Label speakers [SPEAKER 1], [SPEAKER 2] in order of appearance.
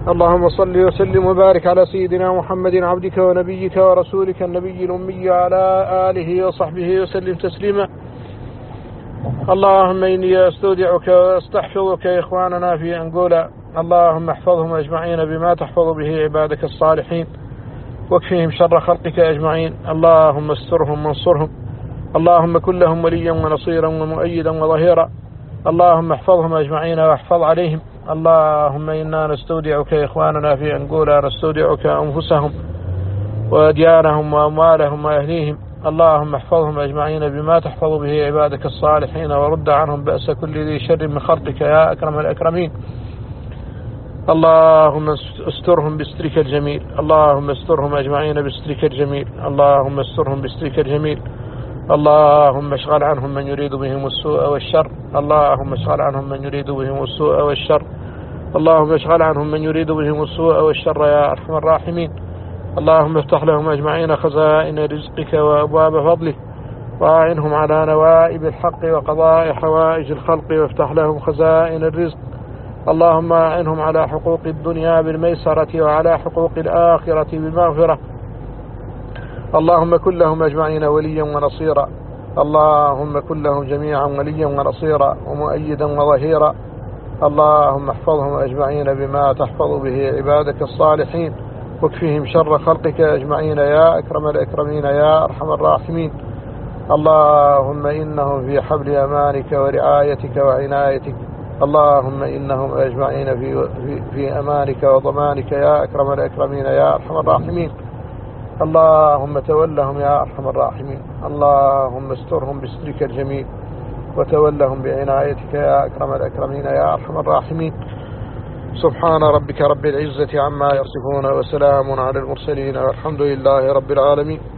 [SPEAKER 1] اللهم صل وسلم وبارك على سيدنا محمد عبدك ونبيك ورسولك النبي الأمي على آله وصحبه وسلم تسليما. اللهم إني أستودعك وأستحفظك إخواننا في أنغولا، اللهم احفظهم أجمعين بما تحفظ به عبادك الصالحين، واكفهم شر خلقك أجمعين. اللهم استرهم وانصرهم، اللهم كن لهم وليا ونصيرا ومؤيدا وظهيرا. اللهم احفظهم أجمعين واحفظ عليهم. اللهم إنا نستودعك إخواننا في أنغولا، نستودعك أنفسهم وديارهم وأموالهم وأهليهم. اللهم احفظهم أجمعين بما تحفظ به عبادك الصالحين، ورد عنهم بأس كل ذي شر من خلقك يا أكرم الأكرمين. اللهم استرهم بسترك الجميل، اللهم استرهم أجمعين بسترك الجميل، اللهم استرهم بسترك الجميل. اللهم اشغل عنهم من يريد بهم السوء والشر، اللهم اشغل عنهم من يريد بهم السوء والشر، اللهم اشغل عنهم من يريد بهم السوء والشر يا أرحم الراحمين. اللهم افتح لهم أجمعين خزائن رزقك وأبواب فضلك، وأعنهم على نوائب الحق وقضاء حوائج الخلق، وافتح لهم خزائن الرزق. اللهم أعنهم على حقوق الدنيا بالميسرة وعلى حقوق الآخرة بالمغفرة. اللهم كن لهم أجمعين وليا ونصيرا، اللهم كن لهم جميعا وليا ونصيرا ومؤيدا وظهيرا. اللهم احفظهم أجمعين بما تحفظ به عبادك الصالحين، واكفهم شر خلقك أجمعين يا أكرم الأكرمين يا أرحم الراحمين. اللهم إنهم في حبل أمانك ورعايتك وعنايتك، اللهم إنهم أجمعين في أمانك وضمانك يا أكرم الأكرمين يا أرحم الراحمين. اللهم تولهم يا أرحم الراحمين، اللهم استرهم بسترك الجميل، وتولهم بعنايتك يا أكرم الأكرمين يا أرحم الراحمين. سبحان ربك رب العزة عما يصفون، وسلام على المرسلين، والحمد لله رب العالمين.